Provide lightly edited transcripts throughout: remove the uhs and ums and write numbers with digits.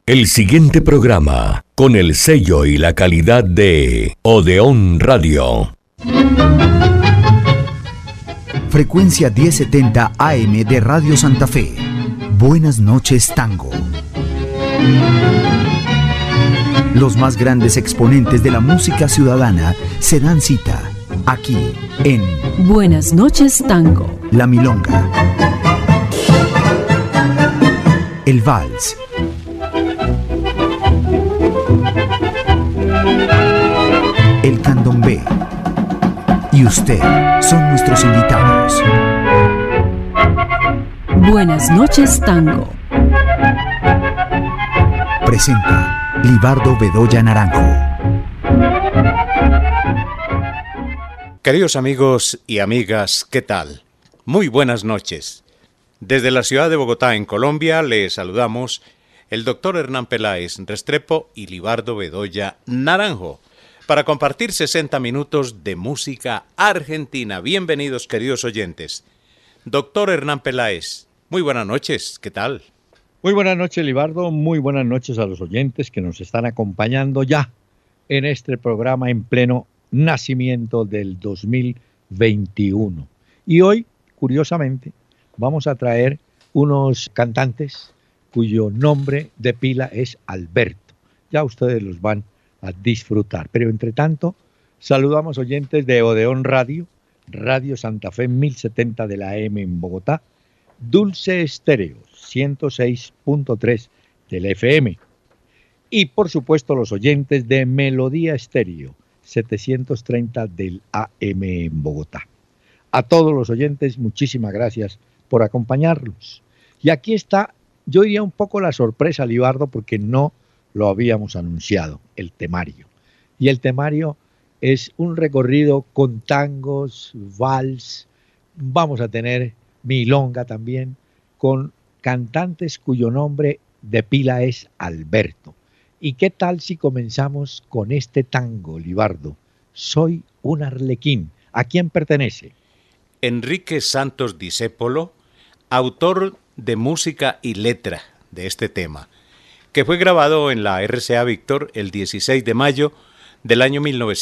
El siguiente programa, con el sello y la calidad de Odeón Radio. Frecuencia 1070 AM de Radio Santa Fe. Buenas noches, Tango. Los más grandes exponentes de la música ciudadana se dan cita aquí en Buenas noches, Tango. La Milonga, el Vals, el Candomblé y usted son nuestros invitados. Buenas noches, Tango. Presenta Libardo Bedoya Naranjo. Queridos amigos y amigas, ¿qué tal? Muy buenas noches. Desde la ciudad de Bogotá, en Colombia, les saludamos el doctor Hernán Peláez Restrepo y Libardo Bedoya Naranjo para compartir 60 minutos de música argentina. Bienvenidos, queridos oyentes. Doctor Hernán Peláez, muy buenas noches, ¿qué tal? Muy buenas noches, Libardo, muy buenas noches a los oyentes que nos están acompañando ya en este programa en pleno nacimiento del 2021. Y hoy, curiosamente, vamos a traer unos cantantes cuyo nombre de pila es Alberto. Ya ustedes los van a disfrutar. Pero entre tanto, saludamos oyentes de Odeón Radio, Radio Santa Fe 1070 de la AM en Bogotá, Dulce Estéreo 106.3 del FM y por supuesto los oyentes de Melodía Estéreo 730 del AM en Bogotá. A todos los oyentes, muchísimas gracias por acompañarnos. Y aquí está, yo diría un poco la sorpresa, Libardo, porque no lo habíamos anunciado, el temario. Y el temario es un recorrido con tangos, vals, vamos a tener milonga también, con cantantes cuyo nombre de pila es Alberto. ¿Y qué tal si comenzamos con este tango, Libardo? Soy un arlequín. ¿A quién pertenece? Enrique Santos Discépolo, autor de música y letra de este tema, que fue grabado en la RCA Víctor el 16 de mayo del año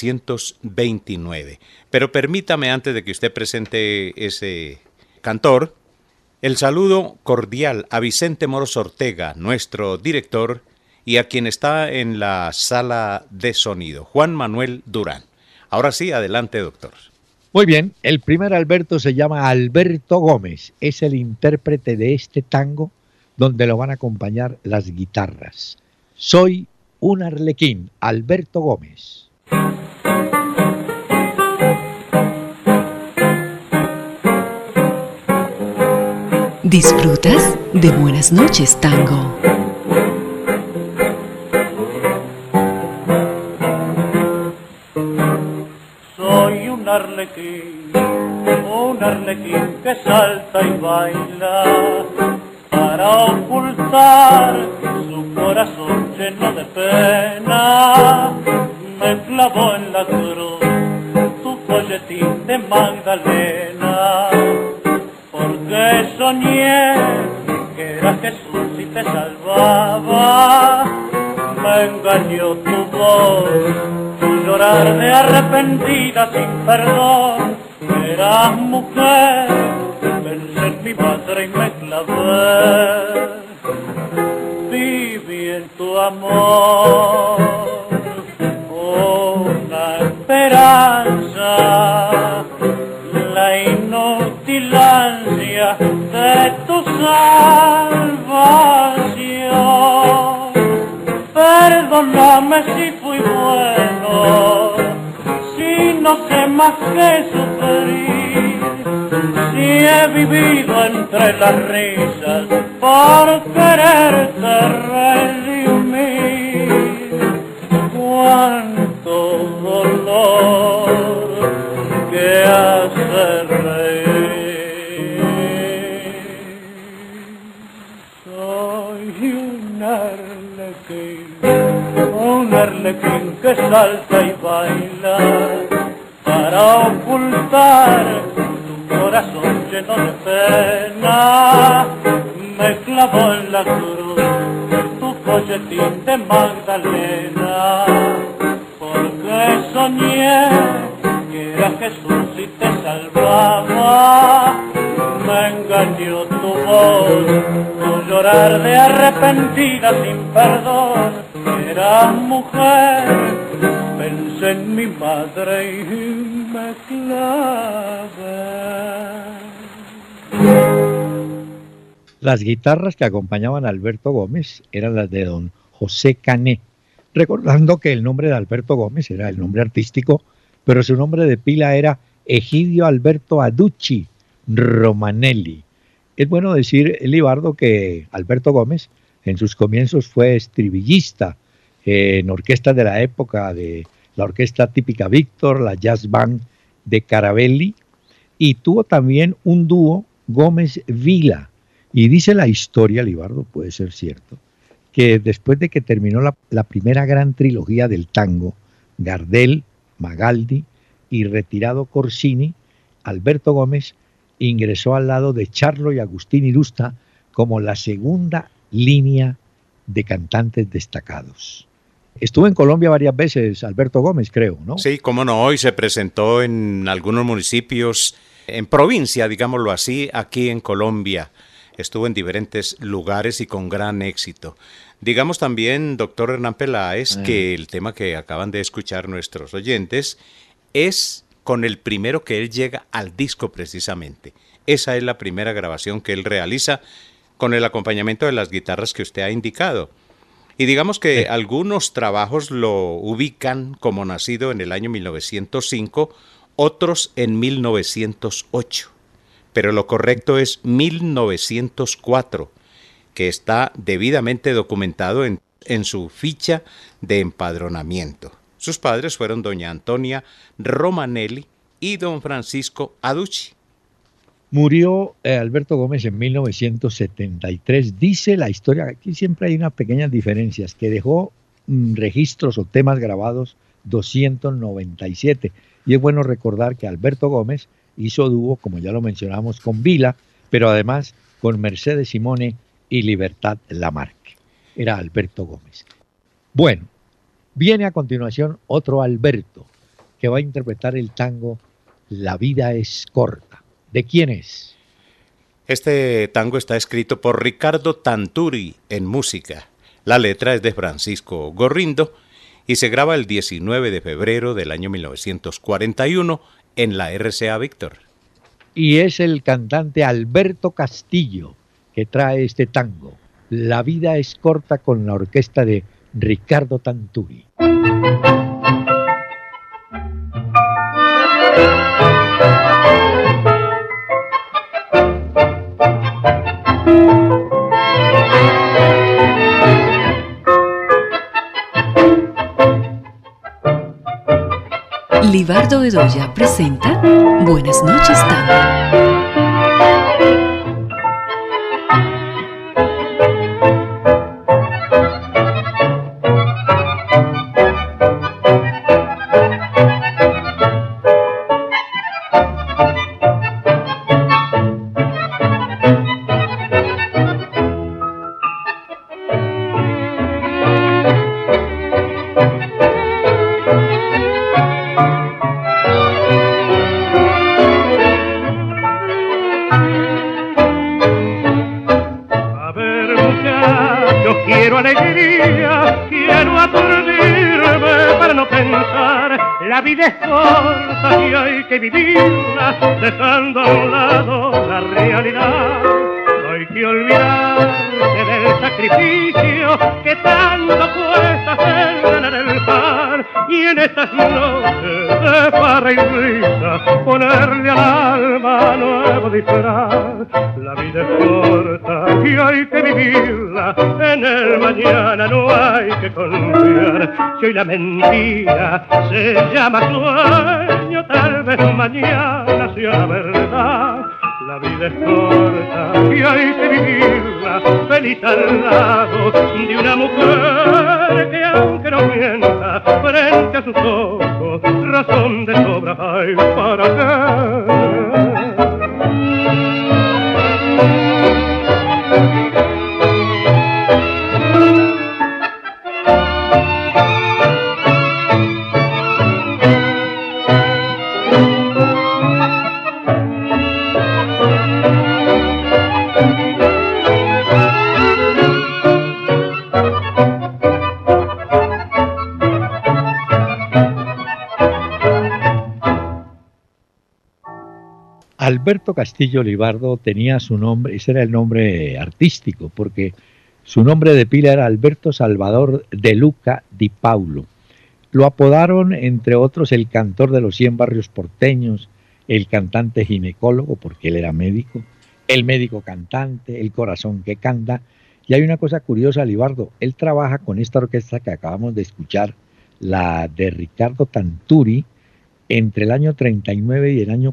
1929. Pero permítame, antes de que usted presente ese cantor, el saludo cordial a Vicente Moros Ortega, nuestro director, y a quien está en la sala de sonido, Juan Manuel Durán. Ahora sí, adelante, doctor. Muy bien, el primer Alberto se llama Alberto Gómez, es el intérprete de este tango donde lo van a acompañar las guitarras. Soy un arlequín, Alberto Gómez. ¿Disfrutas de Buenas noches, Tango? Un arlequín que salta y baila para ocultar su corazón lleno de pena. Me clavó en la cruz tu folletín de Magdalena, porque soñé que era Jesús y te salvaba. Me engañó tu voz, llorar de arrepentida sin perdón. Eras mujer, pensé en mi madre y me clavé. Viví en tu amor una esperanza, la inútil ansia de tu salvación. Perdóname si fui bueno, si no sé más que sufrir, si he vivido entre las risas por quererte redimir. Cuánto dolor que hace reír. Soy un arlequín que salta y baila para ocultar tu corazón lleno de pena. Me clavó en la cruz tu folletín de Magdalena, porque soñé que era Jesús y te salvaba. Me engañó tu voz, tu llorar de arrepentida sin perdón. Era mujer, pensé en mi madre y me clavé. Las guitarras que acompañaban a Alberto Gómez eran las de don José Cané, recordando que el nombre de Alberto Gómez era el nombre artístico, pero su nombre de pila era Egidio Alberto Aducci Romanelli. Es bueno decir, Libardo, que Alberto Gómez en sus comienzos fue estribillista en orquestas de la época de la orquesta típica Víctor, la Jazz Band de Carabelli, y tuvo también un dúo Gómez-Vila. Y dice la historia, Libardo, puede ser cierto, que después de que terminó la primera gran trilogía del tango, Gardel, Magaldi y retirado Corsini, Alberto Gómez ingresó al lado de Charlo y Agustín Irusta como la segunda línea de cantantes destacados. Estuvo en Colombia varias veces Alberto Gómez, creo, ¿no? Sí, cómo no, hoy se presentó en algunos municipios, en provincia, digámoslo así, aquí en Colombia. Estuvo en diferentes lugares y con gran éxito. Digamos también, doctor Hernán Peláez, que el tema que acaban de escuchar nuestros oyentes es con el primero que él llega al disco precisamente. Esa es la primera grabación que él realiza con el acompañamiento de las guitarras que usted ha indicado. Y digamos que algunos trabajos lo ubican como nacido en el año 1905, otros en 1908. Pero lo correcto es 1904, que está debidamente documentado en su ficha de empadronamiento. Sus padres fueron doña Antonia Romanelli y don Francisco Aducci. Murió Alberto Gómez en 1973. Dice la historia, aquí siempre hay unas pequeñas diferencias, que dejó registros o temas grabados 297. Y es bueno recordar que Alberto Gómez hizo dúo, como ya lo mencionamos, con Vila, pero además con Mercedes Simone y Libertad Lamarque. Era Alberto Gómez. Bueno, viene a continuación otro Alberto, que va a interpretar el tango La vida es corta. ¿De quién es? Este tango está escrito por Ricardo Tanturi en música. La letra es de Francisco Gorrindo y se graba el 19 de febrero del año 1941 en la RCA Víctor. Y es el cantante Alberto Castillo que trae este tango. La vida es corta, con la orquesta de Ricardo Tanturi. Libardo Bedoya presenta Buenas noches, Tango. Dejando a un lado la realidad, no hay que olvidarse del sacrificio que tanto cuesta hacer ganar el pan, y en estas noches de farra y risa ponerle al alma nuevo disfraz. La vida es corta y hay que vivirla, en el mañana no hay que confiar. Si hoy la mentira se llama sueño, tal vez mañana sea verdad. La vida es corta y hay que vivirla feliz al lado de una mujer que, aunque no mienta, frente a sus ojos razón de sobra hay para qué. Alberto Castillo Libardo tenía su nombre, ese era el nombre artístico, porque su nombre de pila era Alberto Salvador de Luca Di Paulo. Lo apodaron, entre otros, el cantor de los 100 barrios porteños, el cantante ginecólogo, porque él era médico, el médico cantante, el corazón que canta. Y hay una cosa curiosa, Libardo, él trabaja con esta orquesta que acabamos de escuchar, la de Ricardo Tanturi, entre el año 39 y el año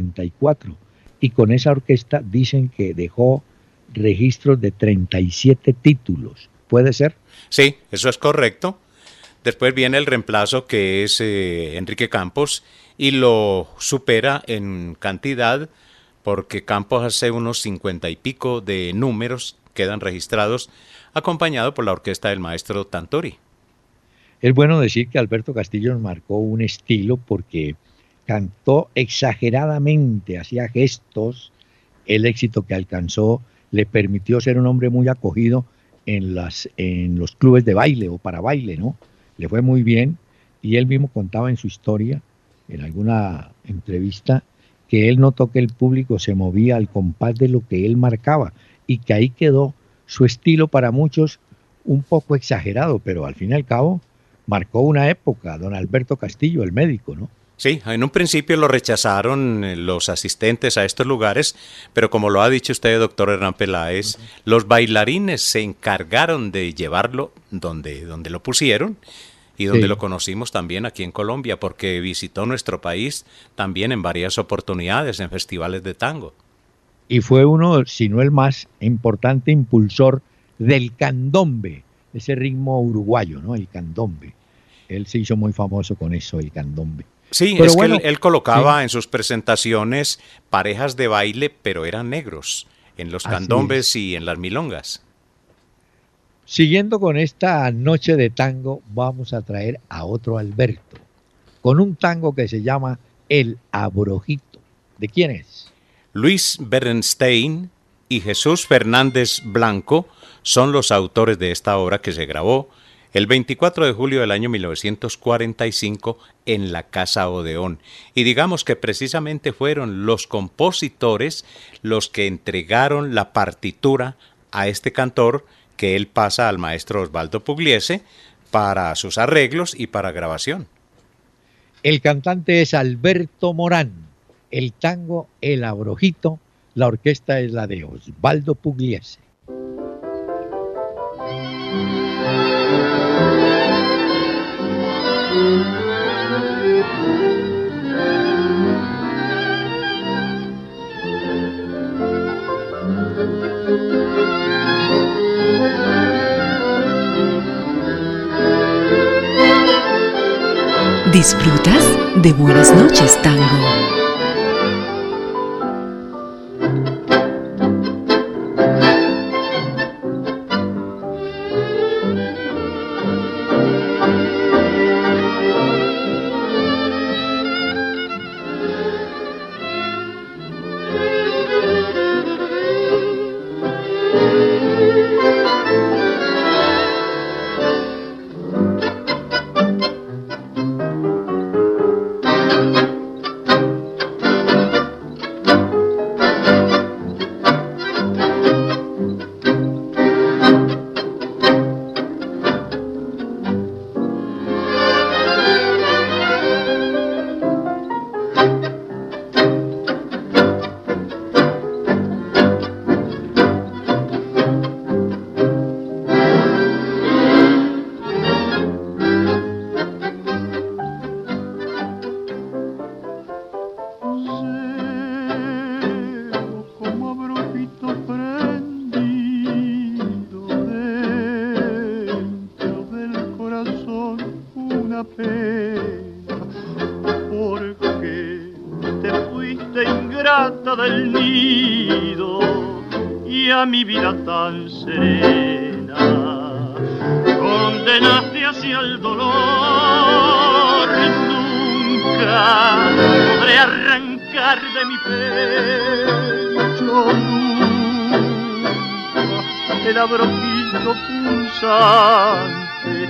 44. Y con esa orquesta dicen que dejó registros de 37 títulos. ¿Puede ser? Sí, eso es correcto. Después viene el reemplazo, que es Enrique Campos, y lo supera en cantidad, porque Campos hace unos 50 y pico de números quedan registrados, acompañado por la orquesta del maestro Tanturi. Es bueno decir que Alberto Castillo nos marcó un estilo porque cantó exageradamente, hacía gestos. El éxito que alcanzó le permitió ser un hombre muy acogido en los clubes de baile o para baile, ¿no? Le fue muy bien y él mismo contaba en su historia, en alguna entrevista, que él notó que el público se movía al compás de lo que él marcaba y que ahí quedó su estilo, para muchos un poco exagerado, pero al fin y al cabo marcó una época, don Alberto Castillo, el médico, ¿no? Sí, en un principio lo rechazaron los asistentes a estos lugares, pero como lo ha dicho usted, doctor Hernán Peláez, los bailarines se encargaron de llevarlo donde lo pusieron y donde lo conocimos también aquí en Colombia, porque visitó nuestro país también en varias oportunidades en festivales de tango. Y fue uno, si no el más importante impulsor del candombe, ese ritmo uruguayo, ¿no? El candombe. Él se hizo muy famoso con eso, el candombe. Sí, pero es bueno, que él colocaba en sus presentaciones parejas de baile, pero eran negros, en los candombes y en las milongas. Siguiendo con esta noche de tango, vamos a traer a otro Alberto, con un tango que se llama El Abrojito. ¿De quién es? Luis Bernstein y Jesús Fernández Blanco son los autores de esta obra, que se grabó el 24 de julio del año 1945 en la Casa Odeón. Y digamos que precisamente fueron los compositores los que entregaron la partitura a este cantor, que él pasa al maestro Osvaldo Pugliese para sus arreglos y para grabación. El cantante es Alberto Morán, el tango El Abrojito, la orquesta es la de Osvaldo Pugliese. ¿Disfrutas de Buenas noches, Tango? Del nido y a mi vida tan serena condenaste hacia el dolor. Nunca podré arrancar de mi pecho nunca el abrojito pulsante,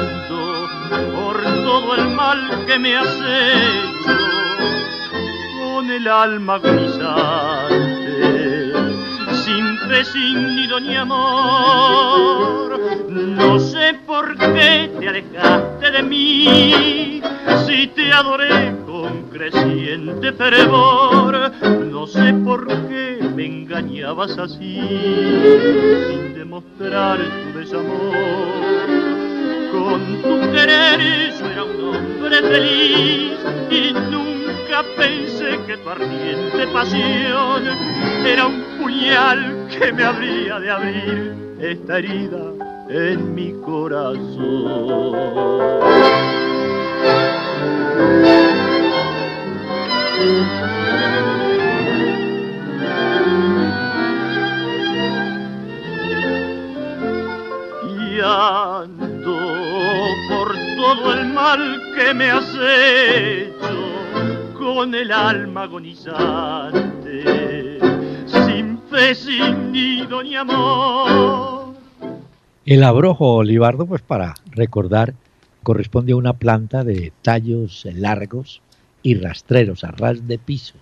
guiando por todo el mal que me has hecho. con el alma agonizante, sin fe, sin nido ni amor. No sé por qué te alejaste de mí, si te adoré con creciente fervor. No sé por qué me engañabas así, sin demostrar tu desamor. Con tu querer yo era un hombre feliz y nunca pensé que tu ardiente pasión era un puñal que me habría de abrir esta herida en mi corazón. Y ando por todo el mal que me has hecho, con el alma agonizante, sin fe, sin nido ni amor. El abrojo, Libardo, pues para recordar, corresponde a una planta de tallos largos y rastreros, a ras de piso.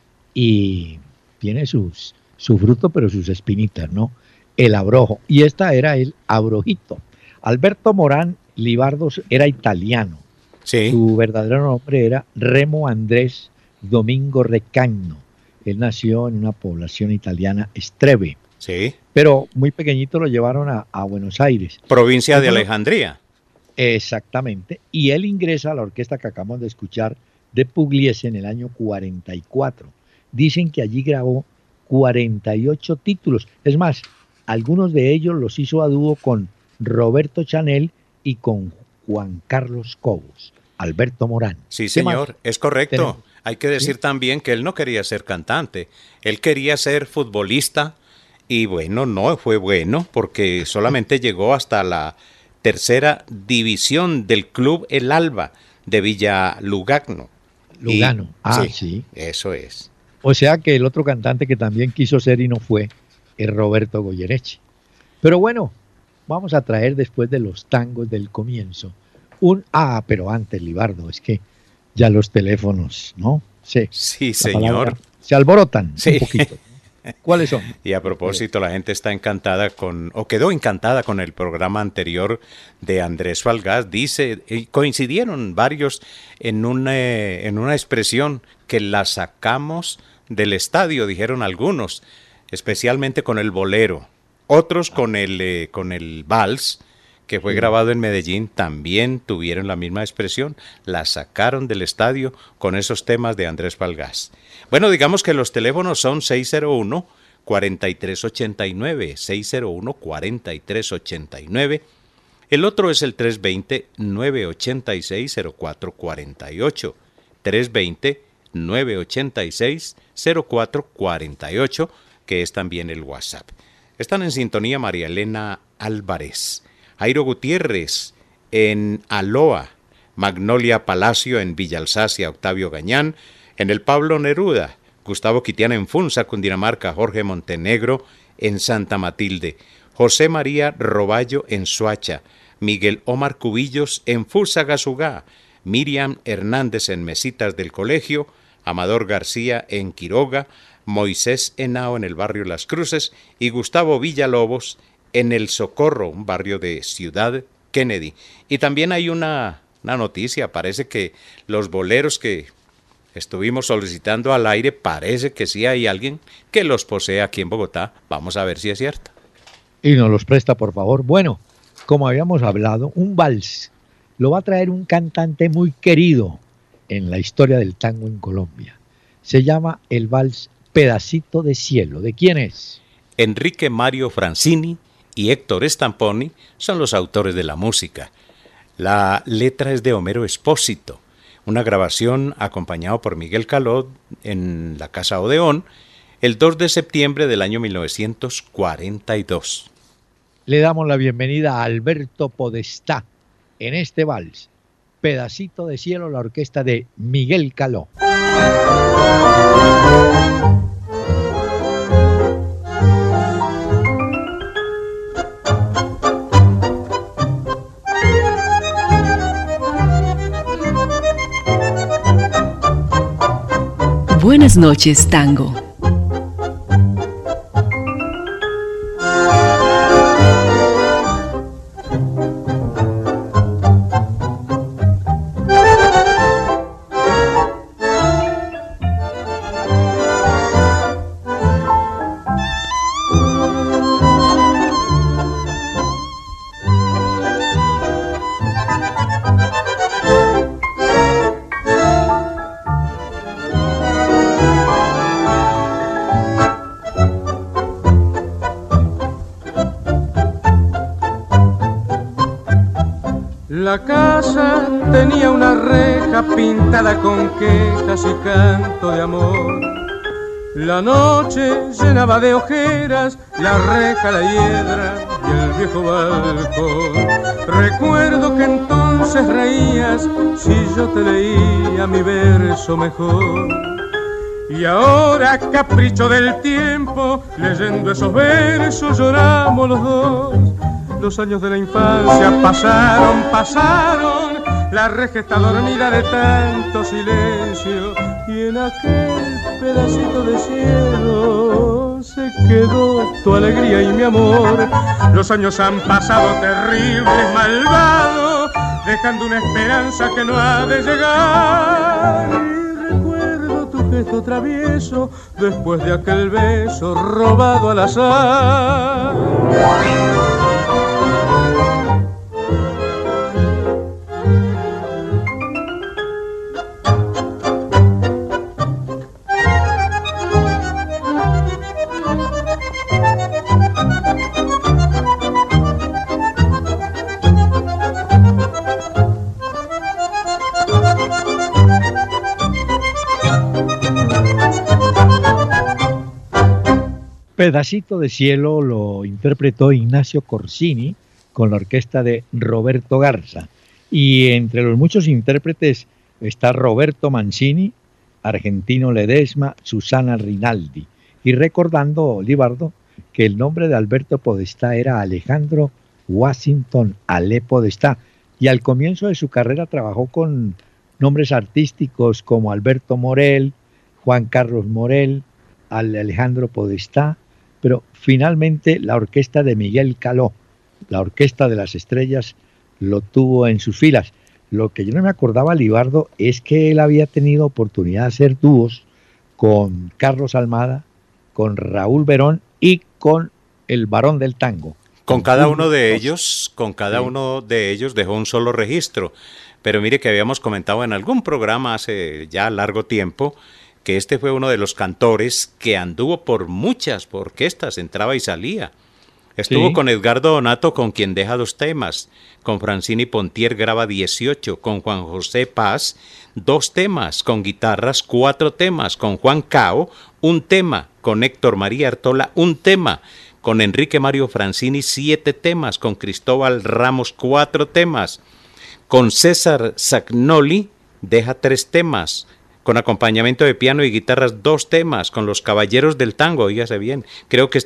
Y tiene su fruto, pero sus espinitas, ¿no? El abrojo. Y esta era el abrojito. Alberto Morán Libardos era italiano. Sí. Su verdadero nombre era Remo Andrés Domingo Recagno. Él nació en una población italiana, Estreve. Sí. Pero muy pequeñito lo llevaron a Buenos Aires. Provincia de Alejandría. Exactamente. Y él ingresa a la orquesta que acabamos de escuchar de Pugliese en el año 44. Dicen que allí grabó 48 títulos. Es más, algunos de ellos los hizo a dúo con Roberto Chanel y con Juan Carlos Cobos. Alberto Morán. Sí, señor, es correcto. Tenemos. Hay que decir también que él no quería ser cantante. Él quería ser futbolista y bueno, no fue bueno porque solamente llegó hasta la tercera división del club El Alba de Villa Lugano. Lugano. Sí. Eso es. O sea que el otro cantante que también quiso ser y no fue es Roberto Goyeneche. Pero bueno, vamos a traer después de los tangos del comienzo pero antes, Libardo, es que ya los teléfonos, ¿no? Sí, señor. Se alborotan sí. Un poquito. ¿Cuáles son? Y a propósito, la gente está encantada quedó encantada con el programa anterior de Andrés Falgás. Dice, coincidieron varios en una expresión que la sacamos del estadio, dijeron algunos, especialmente con el bolero. Otros con el vals, que fue grabado en Medellín, también tuvieron la misma expresión, la sacaron del estadio con esos temas de Andrés Falgás. Bueno, digamos que los teléfonos son 601-4389, 601-4389, el otro es el 320-986-0448, 320-986-0448, que es también el WhatsApp. Están en sintonía María Elena Álvarez, Jairo Gutiérrez en Aloa, Magnolia Palacio en Villa Alsacia, Octavio Gañán, en el Pablo Neruda, Gustavo Quitiana en Funza, Cundinamarca, Jorge Montenegro en Santa Matilde, José María Roballo en Soacha, Miguel Omar Cubillos en Fusagasugá, Miriam Hernández en Mesitas del Colegio, Amador García en Quiroga, Moisés Henao en el barrio Las Cruces y Gustavo Villalobos en El Socorro, un barrio de Ciudad Kennedy. Y también hay una noticia, parece que los boleros que estuvimos solicitando al aire, parece que sí hay alguien que los posee aquí en Bogotá. Vamos a ver si es cierto. Y nos los presta, por favor. Bueno, como habíamos hablado, un vals lo va a traer un cantante muy querido en la historia del tango en Colombia. Se llama el vals Pedacito de Cielo. ¿De quién es? Enrique Mario Francini y Héctor Stamponi son los autores de la música. La letra es de Homero Espósito, una grabación acompañado por Miguel Caló en la Casa Odeón el 2 de septiembre del año 1942. Le damos la bienvenida a Alberto Podestá en este vals, Pedacito de Cielo, la orquesta de Miguel Caló. Buenas Buenas noches, Tango. La casa tenía una reja pintada con quejas y canto de amor. La noche llenaba de ojeras la reja, la hiedra y el viejo balcón. Recuerdo que entonces reías si yo te leía mi verso mejor. Y ahora, capricho del tiempo, leyendo esos versos lloramos los dos. Los años de la infancia pasaron, la reja está dormida de tanto silencio, y en aquel pedacito de cielo se quedó tu alegría y mi amor. Los años han pasado terribles, malvados, dejando una esperanza que no ha de llegar. Y recuerdo tu gesto travieso después de aquel beso robado al azar. Pedacito de cielo lo interpretó Ignacio Corsini con la orquesta de Roberto Garza. Y entre los muchos intérpretes está Roberto Mancini, Argentino Ledesma, Susana Rinaldi. Y recordando, Libardo, que el nombre de Alberto Podestá era Alejandro Washington Ale Podestá. Y al comienzo de su carrera trabajó con nombres artísticos como Alberto Morel, Juan Carlos Morel, Alejandro Podestá, pero finalmente la orquesta de Miguel Caló, la Orquesta de las Estrellas, lo tuvo en sus filas. Lo que yo no me acordaba, Libardo, es que él había tenido oportunidad de hacer dúos con Carlos Almada, con Raúl Verón y con el Barón del Tango. Con cada uno de ellos dejó un solo registro. Pero mire que habíamos comentado en algún programa hace ya largo tiempo que este fue uno de los cantores que anduvo por muchas orquestas, entraba y salía. Estuvo con Edgardo Donato, con quien deja 2 temas, con Francini Pontier graba 18, con Juan José Paz 2 temas, con guitarras 4 temas, con Juan Cao 1 tema, con Héctor María Artola 1 tema, con Enrique Mario Francini 7 temas, con Cristóbal Ramos 4 temas, con César Sagnoli deja 3 temas, con acompañamiento de piano y guitarras 2 temas, con los Caballeros del Tango, oígase bien, creo que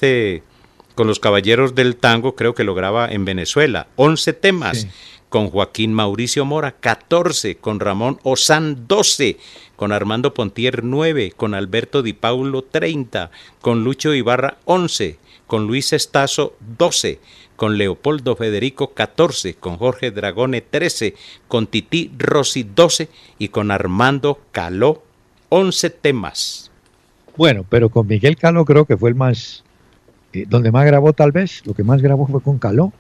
con los Caballeros del Tango creo que lo graba en Venezuela, 11 temas, con Joaquín Mauricio Mora 14, con Ramón Ozán 12, con Armando Pontier 9, con Alberto Di Paulo 30, con Lucho Ibarra 11, con Luis Estazo 12, con Leopoldo Federico 14, con Jorge Dragone 13, con Tití Rossi 12 y con Armando Caló 11 temas. Bueno, pero con Miguel Caló creo que fue el más, donde más grabó tal vez, lo que más grabó fue con Caló.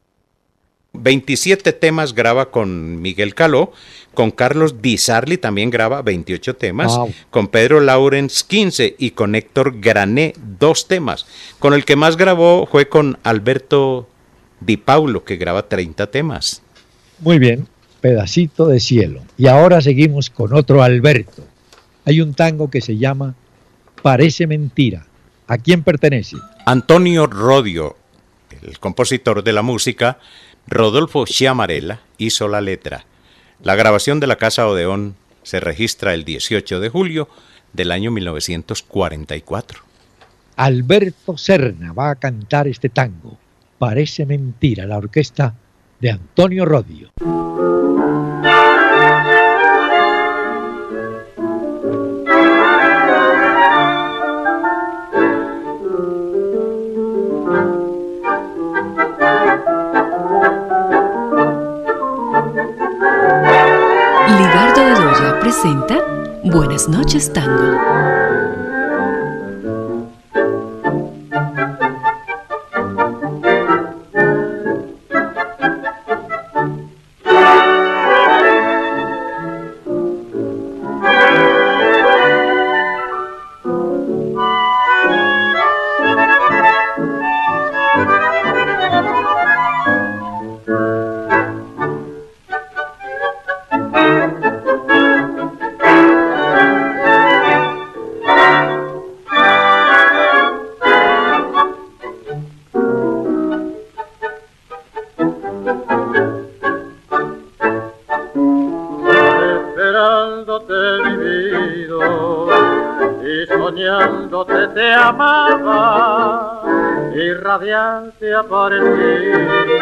27 temas graba con Miguel Caló, con Carlos Di Sarli también graba 28 temas, con Pedro Laurens 15 y con Héctor Grané 2 temas. Con el que más grabó fue con Alberto Di Paulo, que graba 30 temas. Muy bien, Pedacito de cielo. Y ahora seguimos con otro Alberto. Hay un tango que se llama Parece mentira. ¿A quién pertenece? Antonio Rodio, el compositor de la música. Rodolfo Chiamarella hizo la letra. La grabación de la Casa Odeón se registra el 18 de julio del año 1944. Alberto Serna va a cantar este tango, Parece mentira, la orquesta de Antonio Rodio. Urraca presenta Buenas noches, Tango. Radiante apareciste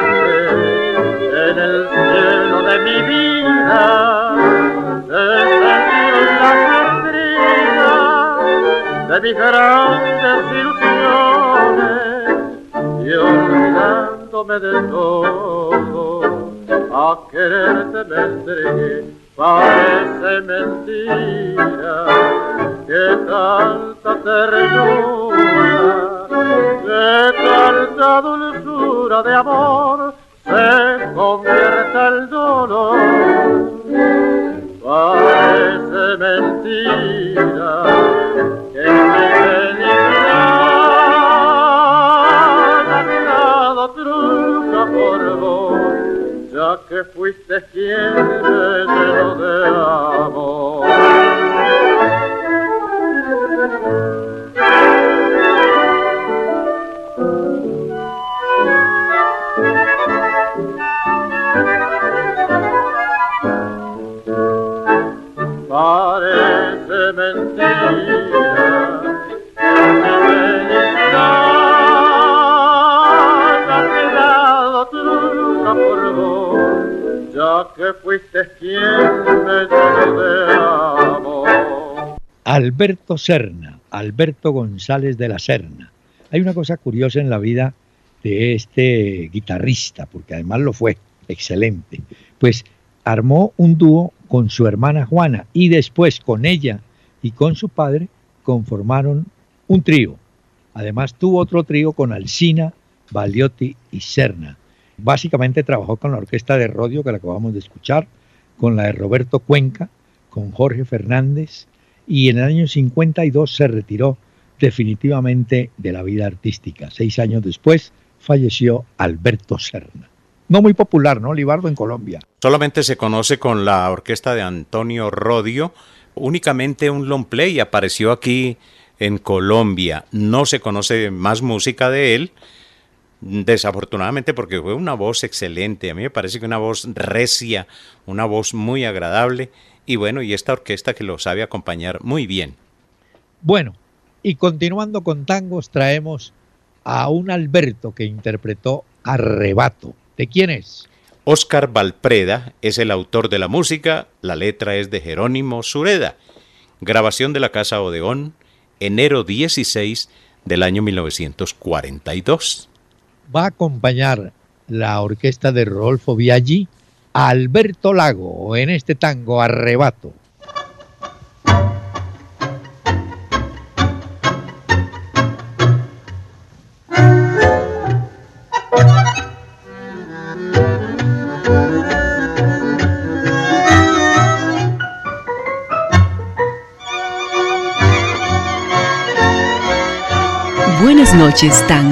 en el cielo de mi vida, descendió las estrellas de mis grandes ilusiones y olvidándome de todo, a quererte me entregué. Parece mentira que tanta ternura, de tanta dulzura de amor se convierta el dolor. Parece mentira que mi felicidad a mi lado trunca por vos, ya que fuiste quien me llenó de amor. Parece mentira que mi felicidad a mi lado trunca por vos, ya que fuiste quien me llenó de amor. Alberto Serna, Alberto González de la Serna. Hay una cosa curiosa en la vida de este guitarrista, porque además lo fue, excelente. Pues armó un dúo con su hermana Juana y después con ella y con su padre conformaron un trío. Además tuvo otro trío con Alsina, Baliotti y Serna. Básicamente trabajó con la orquesta de Rodio, que la acabamos de escuchar, con la de Roberto Cuenca, con Jorge Fernández, y en el año 52 se retiró definitivamente de la vida artística. 6 años después falleció Alberto Serna. No muy popular, ¿no, Libardo, en Colombia? Solamente se conoce con la orquesta de Antonio Rodio, únicamente un long play apareció aquí en Colombia. No se conoce más música de él, desafortunadamente, porque fue una voz excelente. A mí me parece que una voz recia, una voz muy agradable, y bueno, y esta orquesta que lo sabe acompañar muy bien. Bueno, y continuando con tangos, traemos a un Alberto que interpretó Arrebato. ¿De quién es? Óscar Valpreda es el autor de la música, la letra es de Jerónimo Sureda. Grabación de la Casa Odeón, enero 16 del año 1942. Va a acompañar la orquesta de Rodolfo Biaggi a Alberto Lago en este tango Arrebato. Buenas noches, Tango.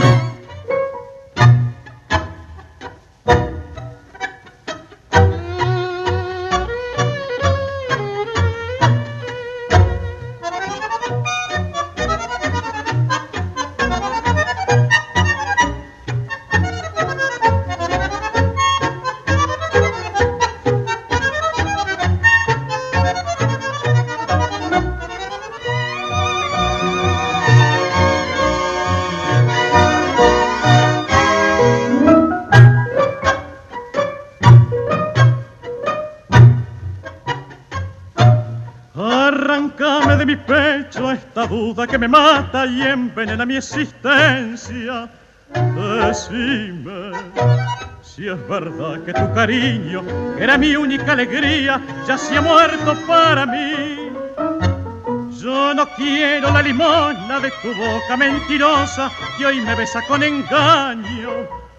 Arráncame de mi pecho esta duda que me mata y envenena mi existencia. Decime Si es verdad que tu cariño era mi única alegría, ya se ha muerto para mí. Yo no quiero la limosna de tu boca mentirosa que hoy me besa con engaño.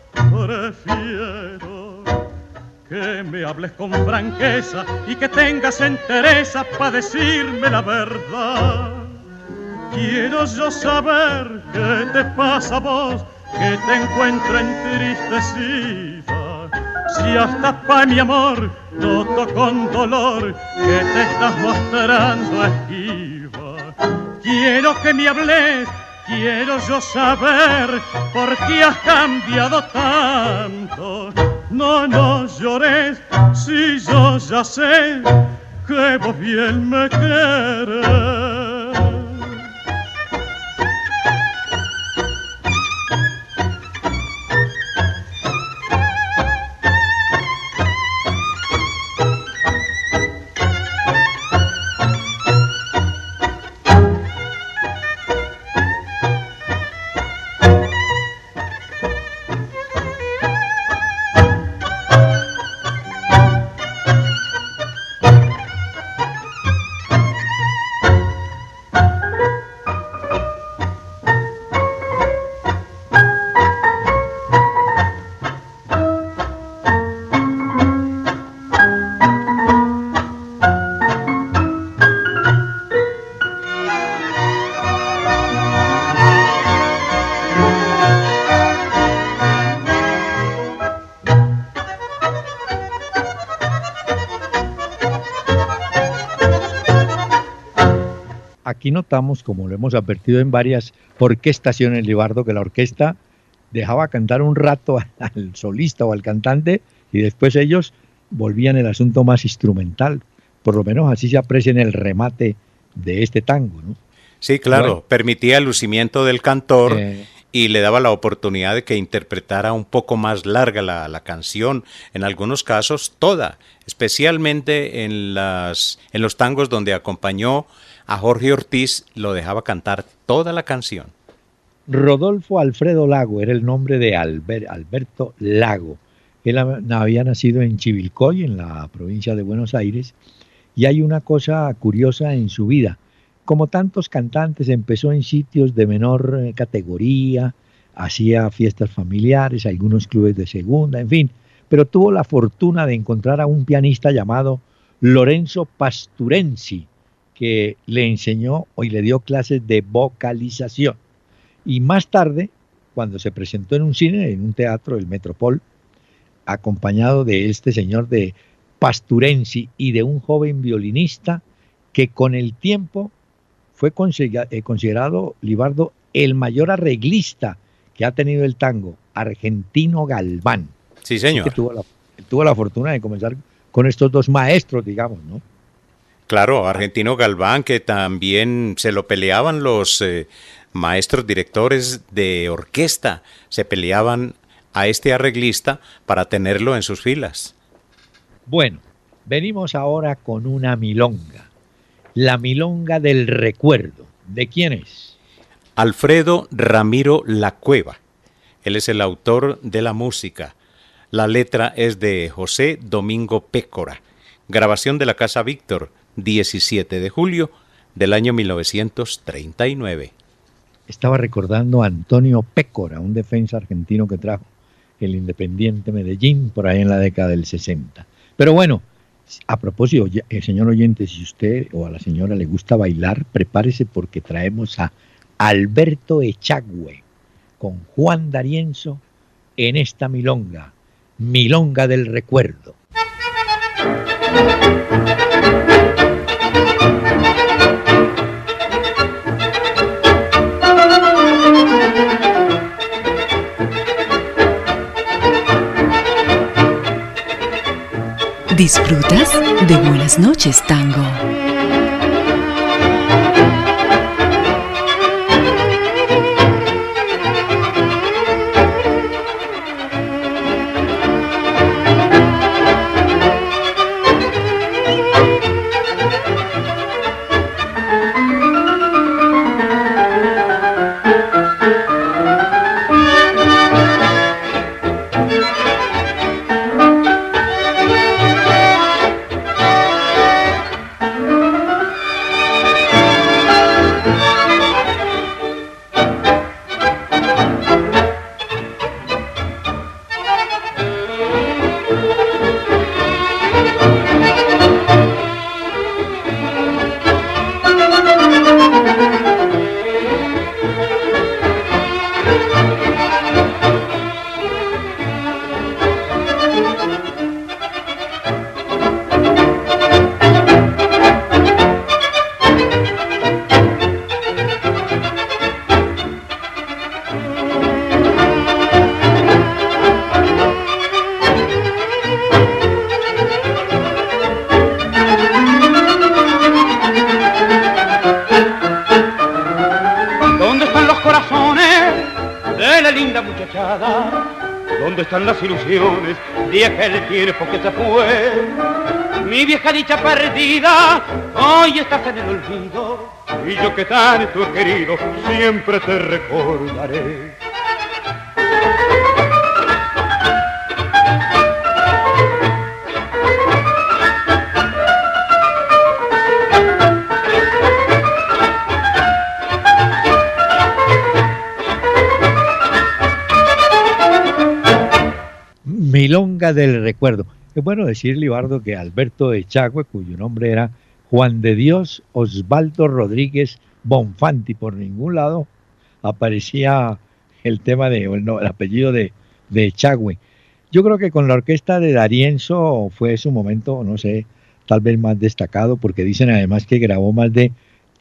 Prefiero que me hables con franqueza y que tengas entereza para decirme la verdad. Quiero yo saber qué te pasa a vos, que te encuentro entristecida. Si hasta pa' mi amor noto con dolor que te estás mostrando esquiva. Quiero que me hables, quiero yo saber por qué has cambiado tanto. No llores, si yo ya sé que vos bien me querés. Aquí notamos, como lo hemos advertido en varias orquestaciones, Libardo, que la orquesta dejaba cantar un rato al solista o al cantante y después ellos volvían el asunto más instrumental. Por lo menos así se aprecia en el remate de este tango, ¿no? Sí, claro, Bueno, permitía el lucimiento del cantor y le daba la oportunidad de que interpretara un poco más larga la canción, en algunos casos toda, especialmente en los tangos donde acompañó a Jorge Ortiz, lo dejaba cantar toda la canción. Rodolfo Alfredo Lago era el nombre de Alberto Lago. Él había nacido en Chivilcoy, en la provincia de Buenos Aires, y hay una cosa curiosa en su vida. Como tantos cantantes, empezó en sitios de menor categoría, hacía fiestas familiares, algunos clubes de segunda, en fin, pero tuvo la fortuna de encontrar a un pianista llamado Lorenzo Pasturensi, que le enseñó y le dio clases de vocalización. Y más tarde, cuando se presentó en un cine, en un teatro, el Metropol, acompañado de este señor de Pasturensi y de un joven violinista que con el tiempo fue considerado, Libardo, el mayor arreglista que ha tenido el tango, Argentino Galván. Sí, señor. Que tuvo la fortuna de comenzar con estos dos maestros, digamos, ¿no? Claro, Argentino Galván, que también se lo peleaban los maestros directores de orquesta, se peleaban a este arreglista para tenerlo en sus filas. Bueno, venimos ahora con una milonga, la milonga del recuerdo. ¿De quién es? Alfredo Ramiro Lacueva. Él es el autor de la música. La letra es de José Domingo Pécora. Grabación de la Casa Víctor, 17 de julio del año 1939. Estaba recordando a Antonio Pécora, un defensa argentino que trajo el Independiente Medellín por ahí en la década del 60. Pero bueno, a propósito, señor oyente, si usted o a la señora le gusta bailar, prepárese porque traemos a Alberto Echagüe con Juan D'Arienzo en esta milonga, milonga del recuerdo. ¿Disfrutas de Buenas noches, Tango? olvidada. ¿Dónde están las ilusiones de aquel tiempo que se fue? Mi vieja dicha perdida, hoy estás en el olvido. Y yo que tanto he querido, siempre te recordaré. Milonga del recuerdo. Es bueno decir, Libardo, que Alberto de Echagüe, cuyo nombre era Juan de Dios Osvaldo Rodríguez Bonfanti, por ningún lado aparecía el tema el apellido de Echagüe. Yo creo que con la orquesta de D'Arienzo fue su momento, no sé, tal vez más destacado, porque dicen además que grabó más de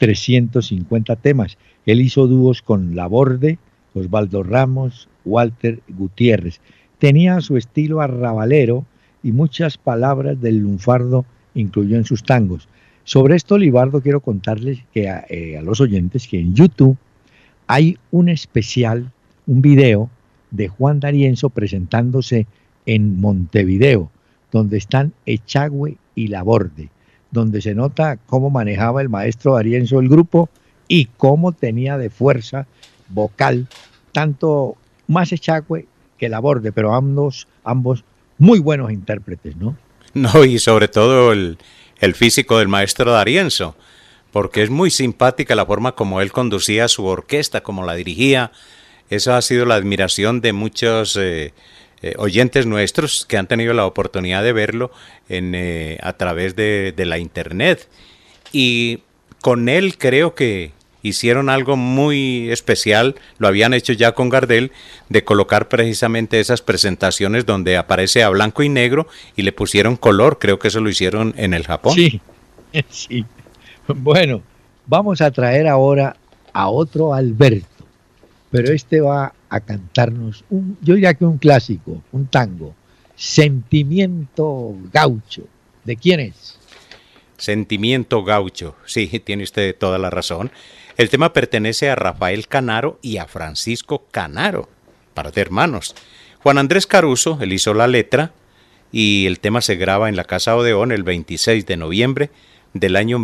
350 temas. Él hizo dúos con Laborde, Osvaldo Ramos, Walter Gutiérrez. Tenía su estilo arrabalero y muchas palabras del lunfardo incluyó en sus tangos. Sobre esto, Libardo, quiero contarles que a los oyentes que en YouTube hay un especial, un video de Juan D'Arienzo presentándose en Montevideo, donde están Echagüe y Laborde, donde se nota cómo manejaba el maestro D'Arienzo el grupo y cómo tenía de fuerza vocal, tanto más Echagüe que Laborde, pero ambos muy buenos intérpretes, ¿no? No, y sobre todo el físico del maestro D'Arienzo, porque es muy simpática la forma como él conducía su orquesta, como la dirigía. Esa ha sido la admiración de muchos oyentes nuestros que han tenido la oportunidad de verlo a través de la internet. Y con él creo que hicieron algo muy especial, lo habían hecho ya con Gardel, de colocar precisamente esas presentaciones donde aparece a blanco y negro y le pusieron color. Creo que eso lo hicieron en el Japón. Sí, sí. Bueno, vamos a traer ahora a otro Alberto, pero este va a cantarnos yo diría que un clásico, un tango, Sentimiento Gaucho. ¿De quién es? Sentimiento Gaucho, sí, tiene usted toda la razón. El tema pertenece a Rafael Canaro y a Francisco Canaro, par de hermanos. Juan Andrés Caruso, él hizo la letra y el tema se graba en la Casa Odeón el 26 de noviembre del año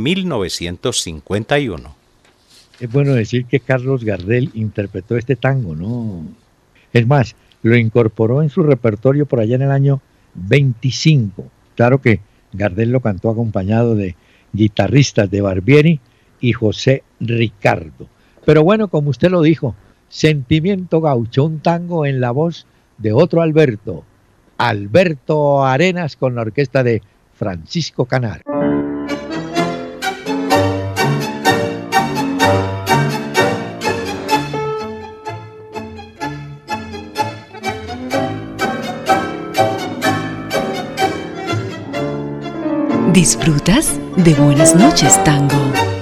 1951. Es bueno decir que Carlos Gardel interpretó este tango, ¿no? Es más, lo incorporó en su repertorio por allá en el año 25. Claro que Gardel lo cantó acompañado de guitarristas de Barbieri y José Ricardo. Pero bueno, como usted lo dijo, Sentimiento Gaucho, un tango en la voz de otro Alberto, Alberto Arenas, con la orquesta de Francisco Canaro. ¿Disfrutas de Buenas noches, Tango?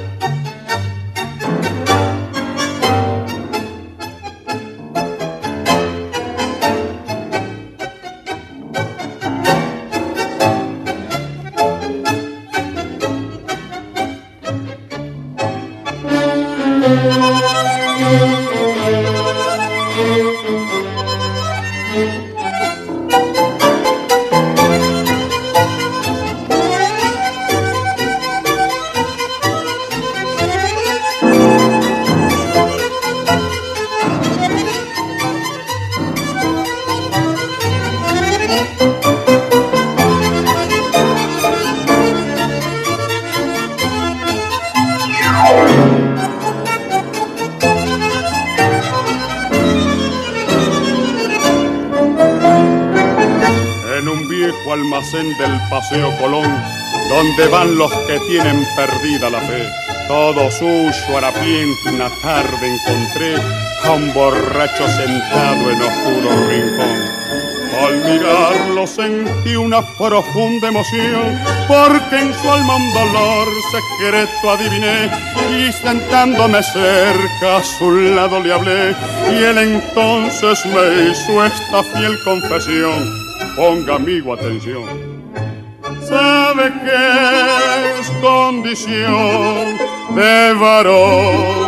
Del Paseo Colón, donde van los que tienen perdida la fe. Todo suyo, harapiento, una tarde encontré a un borracho sentado en oscuro rincón. Al mirarlo sentí una profunda emoción, porque en su alma un dolor secreto adiviné, y sentándome cerca a su lado le hablé, y él entonces me hizo esta fiel confesión. Ponga, amigo, atención. Sabe que es condición de varón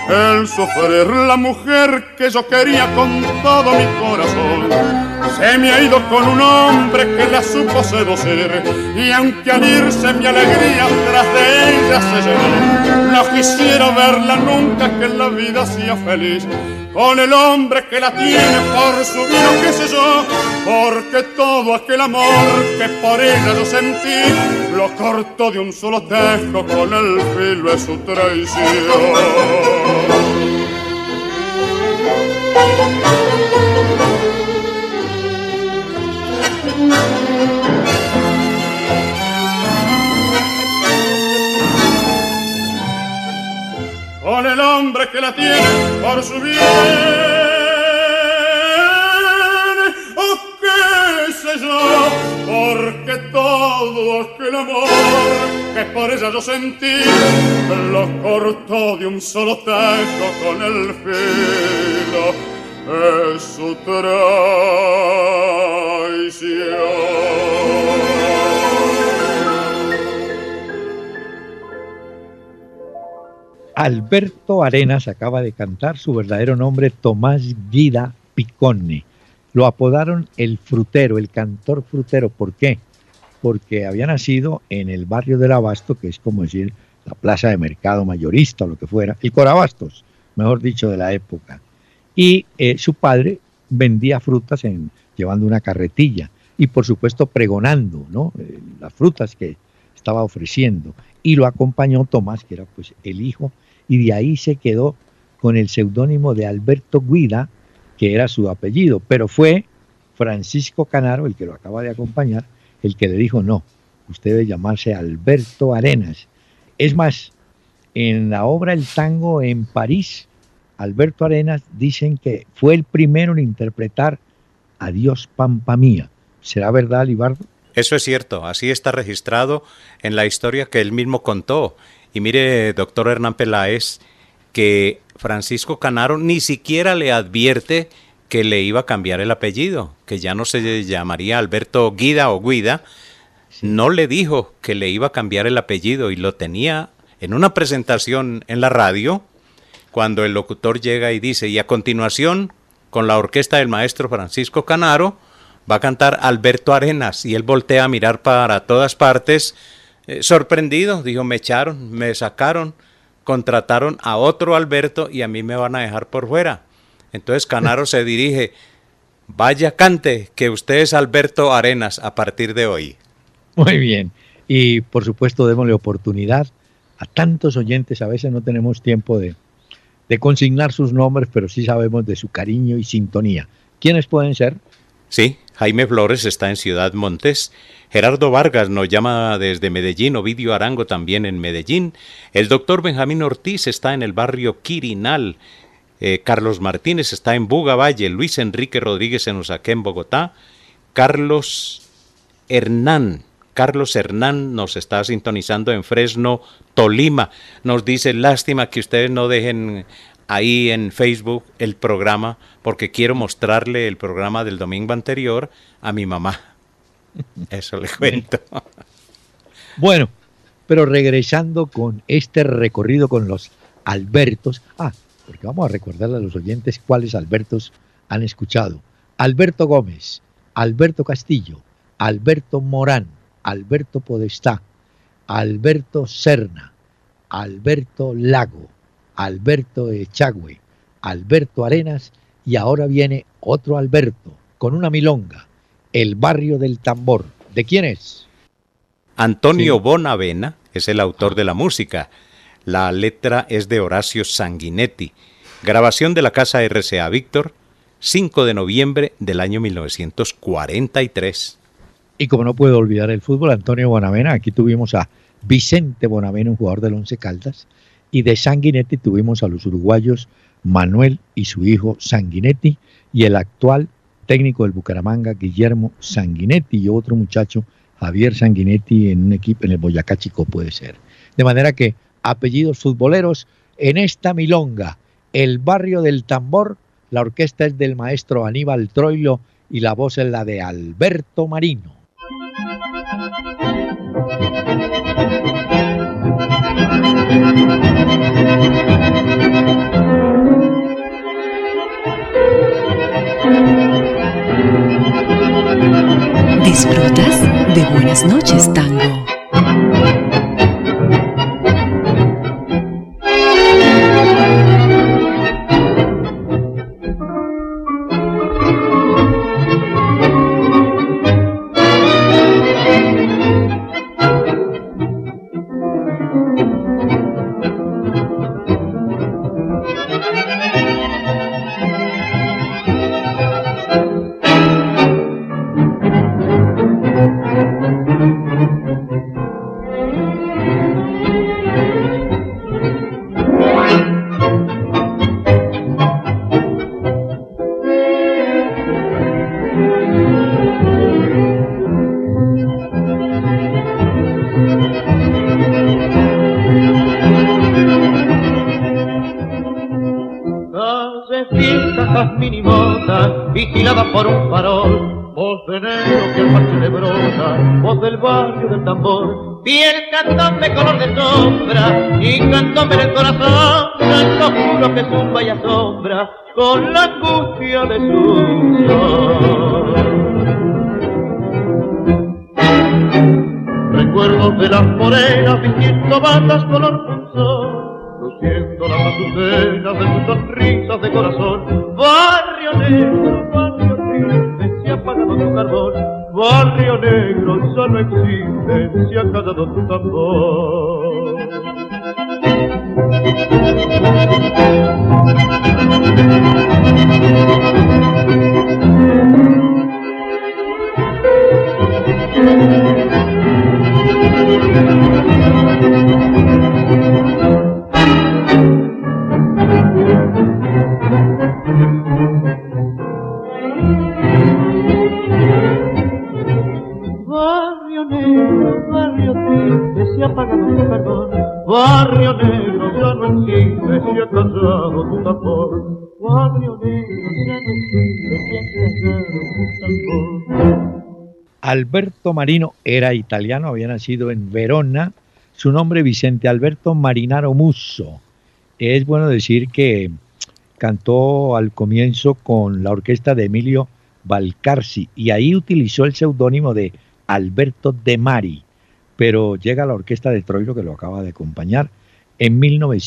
el sufrir, la mujer que yo quería con todo mi corazón. Se me ha ido con un hombre que la supo seducir, y aunque al irse mi alegría tras de ella se llenó, no quisiera verla nunca, que en la vida sea feliz con el hombre que la tiene por su vida, qué sé yo, porque todo aquel amor que por ella yo sentí lo cortó de un solo tejo con el filo de su traición. Con el hombre que la tiene por su bien, o qué sé yo, porque todo aquel amor que por ella yo sentí lo cortó de un solo tejo con el filo de su traición. Alberto Arenas acaba de cantar su verdadero nombre, Tomás Guida Piccone. Lo apodaron el frutero, el cantor frutero. ¿Por qué? Porque había nacido en el barrio del Abasto, que es como decir la plaza de mercado mayorista o lo que fuera, el Corabastos, mejor dicho, de la época. Y su padre vendía frutas llevando una carretilla y por supuesto pregonando, ¿no? Las frutas que estaba ofreciendo. Y lo acompañó Tomás, que era pues el hijo, y de ahí se quedó con el seudónimo de Alberto Guida, que era su apellido, pero fue Francisco Canaro, el que lo acaba de acompañar, el que le dijo, no, usted debe llamarse Alberto Arenas. Es más, en la obra El Tango en París, Alberto Arenas dicen que fue el primero en interpretar Adiós Pampa Mía. ¿Será verdad, Libardo? Eso es cierto, así está registrado en la historia que él mismo contó. Y mire, doctor Hernán Peláez, que Francisco Canaro ni siquiera le advierte que le iba a cambiar el apellido, que ya no se llamaría Alberto Guida o Guida. No le dijo que le iba a cambiar el apellido y lo tenía en una presentación en la radio, cuando el locutor llega y dice, y a continuación, con la orquesta del maestro Francisco Canaro, va a cantar Alberto Arenas, y él voltea a mirar para todas partes, sorprendido, dijo, me echaron, me sacaron, contrataron a otro Alberto y a mí me van a dejar por fuera. Entonces Canaro se dirige, vaya cante, que usted es Alberto Arenas a partir de hoy. Muy bien, y por supuesto démosle oportunidad a tantos oyentes, a veces no tenemos tiempo de consignar sus nombres, pero sí sabemos de su cariño y sintonía. ¿Quiénes pueden ser? Sí, Jaime Flores está en Ciudad Montes, Gerardo Vargas nos llama desde Medellín, Ovidio Arango también en Medellín, el doctor Benjamín Ortiz está en el barrio Quirinal, Carlos Martínez está en Buga Valle, Luis Enrique Rodríguez en Usaquén, en Bogotá, Carlos Hernán nos está sintonizando en Fresno, Tolima, nos dice, lástima que ustedes no dejen ahí en Facebook el programa, porque quiero mostrarle el programa del domingo anterior a mi mamá. Eso le cuento. Bueno, pero regresando con este recorrido con los Albertos, porque vamos a recordarle a los oyentes cuáles Albertos han escuchado. Alberto Gómez, Alberto Castillo, Alberto Morán, Alberto Podestá, Alberto Serna, Alberto Lago, Alberto Echagüe, Alberto Arenas, y ahora viene otro Alberto con una milonga, El Barrio del Tambor. ¿De quién es? Antonio Bonavena es el autor de la música. La letra es de Horacio Sanguinetti. Grabación de la Casa RCA Víctor, 5 de noviembre del año 1943. Y como no puedo olvidar el fútbol, Antonio Bonavena, aquí tuvimos a Vicente Bonavena, un jugador del Once Caldas, y de Sanguinetti tuvimos a los uruguayos Manuel y su hijo Sanguinetti, y el actual técnico del Bucaramanga, Guillermo Sanguinetti, y otro muchacho, Javier Sanguinetti, en un equipo en el Boyacá Chico, puede ser. De manera que apellidos futboleros en esta milonga, El Barrio del Tambor. La orquesta es del maestro Aníbal Troilo y la voz es la de Alberto Marino. Disfrutas de Buenas noches, Tango. Vigilada por un farol, voz de negro que el parche le brota, voz del barrio del tambor, piel cantante color de sombra, y cantóme en el corazón, tanto oscuro que zumba y asombra, con la angustia de su sol. Recuerdos de las morenas, vistiendo batas color punzón, luciendo las azucenas de sus sonrisas de corazón. Barrio negro, barrio triste, se ha apagado tu carbón. Barrio negro, ya no existe, se ha callado tu tambor. Barrio negro, ya no existe, se ha callado tu tambor. Barrio negro, ya no existe, se ha callado tu tambor. Alberto Marino era italiano, había nacido en Verona. Su nombre Vicente Alberto Marinaro Musso. Es bueno decir que cantó al comienzo con la orquesta de Emilio Valcarsi y ahí utilizó el seudónimo de Alberto De Mari. Pero llega a la orquesta de Troilo, que lo acaba de acompañar, en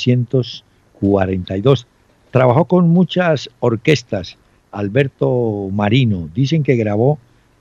1942. Trabajó con muchas orquestas, Alberto Marino. Dicen que grabó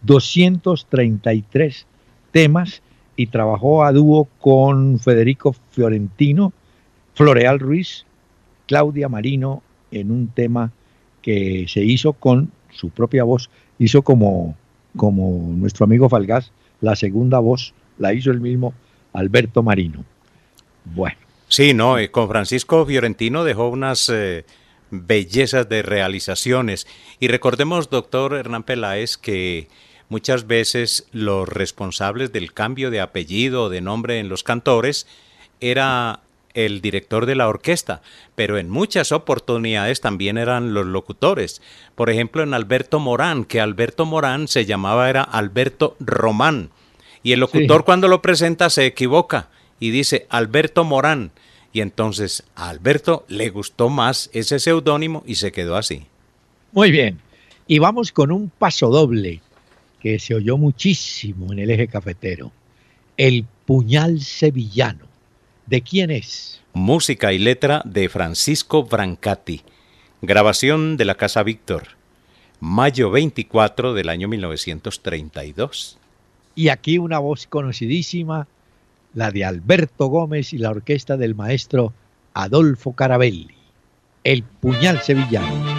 233 temas y trabajó a dúo con Federico Fiorentino, Floreal Ruiz, Claudia Marino, en un tema que se hizo con su propia voz. Hizo como nuestro amigo Falgás, la segunda voz la hizo el mismo Alberto Marino. Bueno. Sí, no, con Francisco Fiorentino dejó unas bellezas de realizaciones. Y recordemos, doctor Hernán Peláez, que muchas veces los responsables del cambio de apellido o de nombre en los cantores era el director de la orquesta, pero en muchas oportunidades también eran los locutores. Por ejemplo, en Alberto Morán, que Alberto Morán se llamaba era Alberto Román. Y el locutor cuando lo presenta se equivoca y dice Alberto Morán. Y entonces a Alberto le gustó más ese seudónimo y se quedó así. Muy bien. Y vamos con un pasodoble que se oyó muchísimo en el eje cafetero. El Puñal Sevillano. ¿De quién es? Música y letra de Francisco Brancati. Grabación de la Casa Víctor. Mayo 24 del año 1932. Y aquí una voz conocidísima, la de Alberto Gómez y la orquesta del maestro Adolfo Carabelli. El Puñal Sevillano.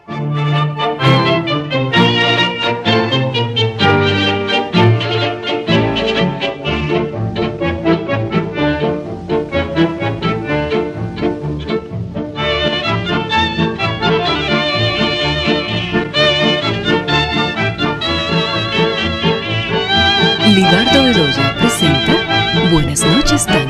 Libardo Bedoya presenta Buenas noches, Tango.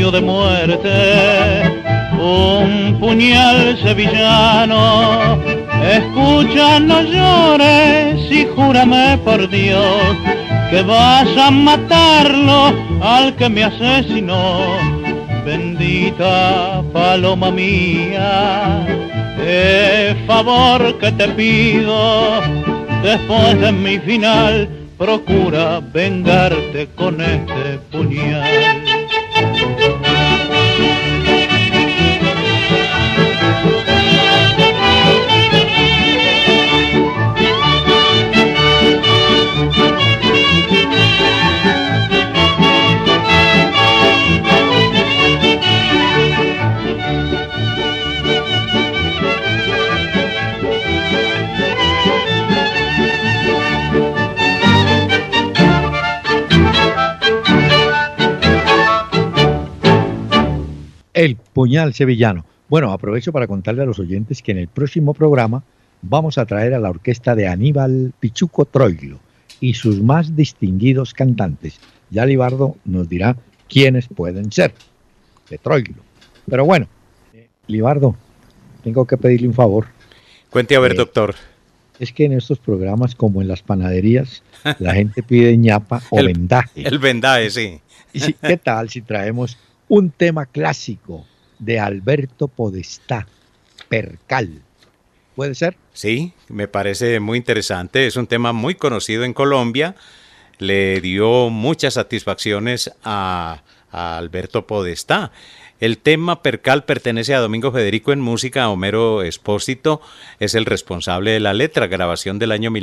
lecho de muerte, un puñal sevillano. Escucha, no llores y júrame por Dios que vas a matarlo al que me asesinó. Bendita paloma mía, favor que te pido, después de mi final, procura vengarte con este puñal. El puñal sevillano. Bueno, aprovecho para contarle a los oyentes que en el próximo programa vamos a traer a la orquesta de Aníbal Pichuco Troilo y sus más distinguidos cantantes. Ya Libardo nos dirá quiénes pueden ser de Troilo. Pero bueno, Libardo, tengo que pedirle un favor. Cuente a ver, doctor. Es que en estos programas, como en las panaderías, la gente pide ñapa o vendaje. El vendaje, sí. ¿Y qué tal si traemos un tema clásico de Alberto Podestá, Percal? ¿Puede ser? Sí, me parece muy interesante. Es un tema muy conocido en Colombia. Le dio muchas satisfacciones a Alberto Podestá. El tema Percal pertenece a Domingo Federico en música, a Homero Expósito es el responsable de la letra, grabación del año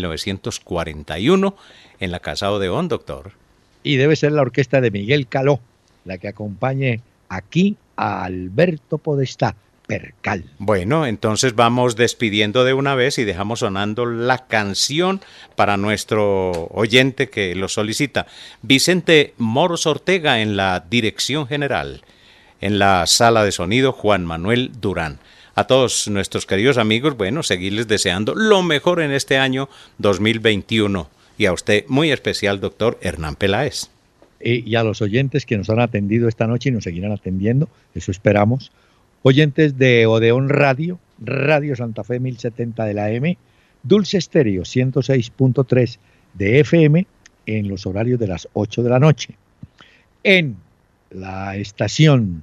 1941 en la Casa Odeón, doctor. Y debe ser la orquesta de Miguel Caló la que acompañe aquí a Alberto Podestá, Percal. Bueno, entonces vamos despidiendo de una vez y dejamos sonando la canción para nuestro oyente que lo solicita. Vicente Moros Ortega en la dirección general. En la sala de sonido, Juan Manuel Durán. A todos nuestros queridos amigos, bueno, seguirles deseando lo mejor en este año 2021. Y a usted, muy especial, doctor Hernán Peláez. Y a los oyentes que nos han atendido esta noche y nos seguirán atendiendo, eso esperamos. Oyentes de Odeón Radio, Radio Santa Fe 1070 de la AM, Dulce Estéreo 106.3 de FM en los horarios de las 8 de la noche. En la estación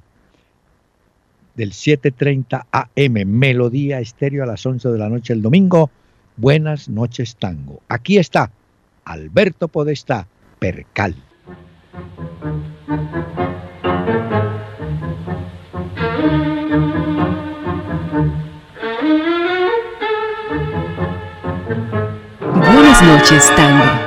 del 7:30 AM, Melodía Estéreo a las 11 de la noche el domingo, Buenas noches Tango. Aquí está Alberto Podestá, Percal. Buenas noches, Tango.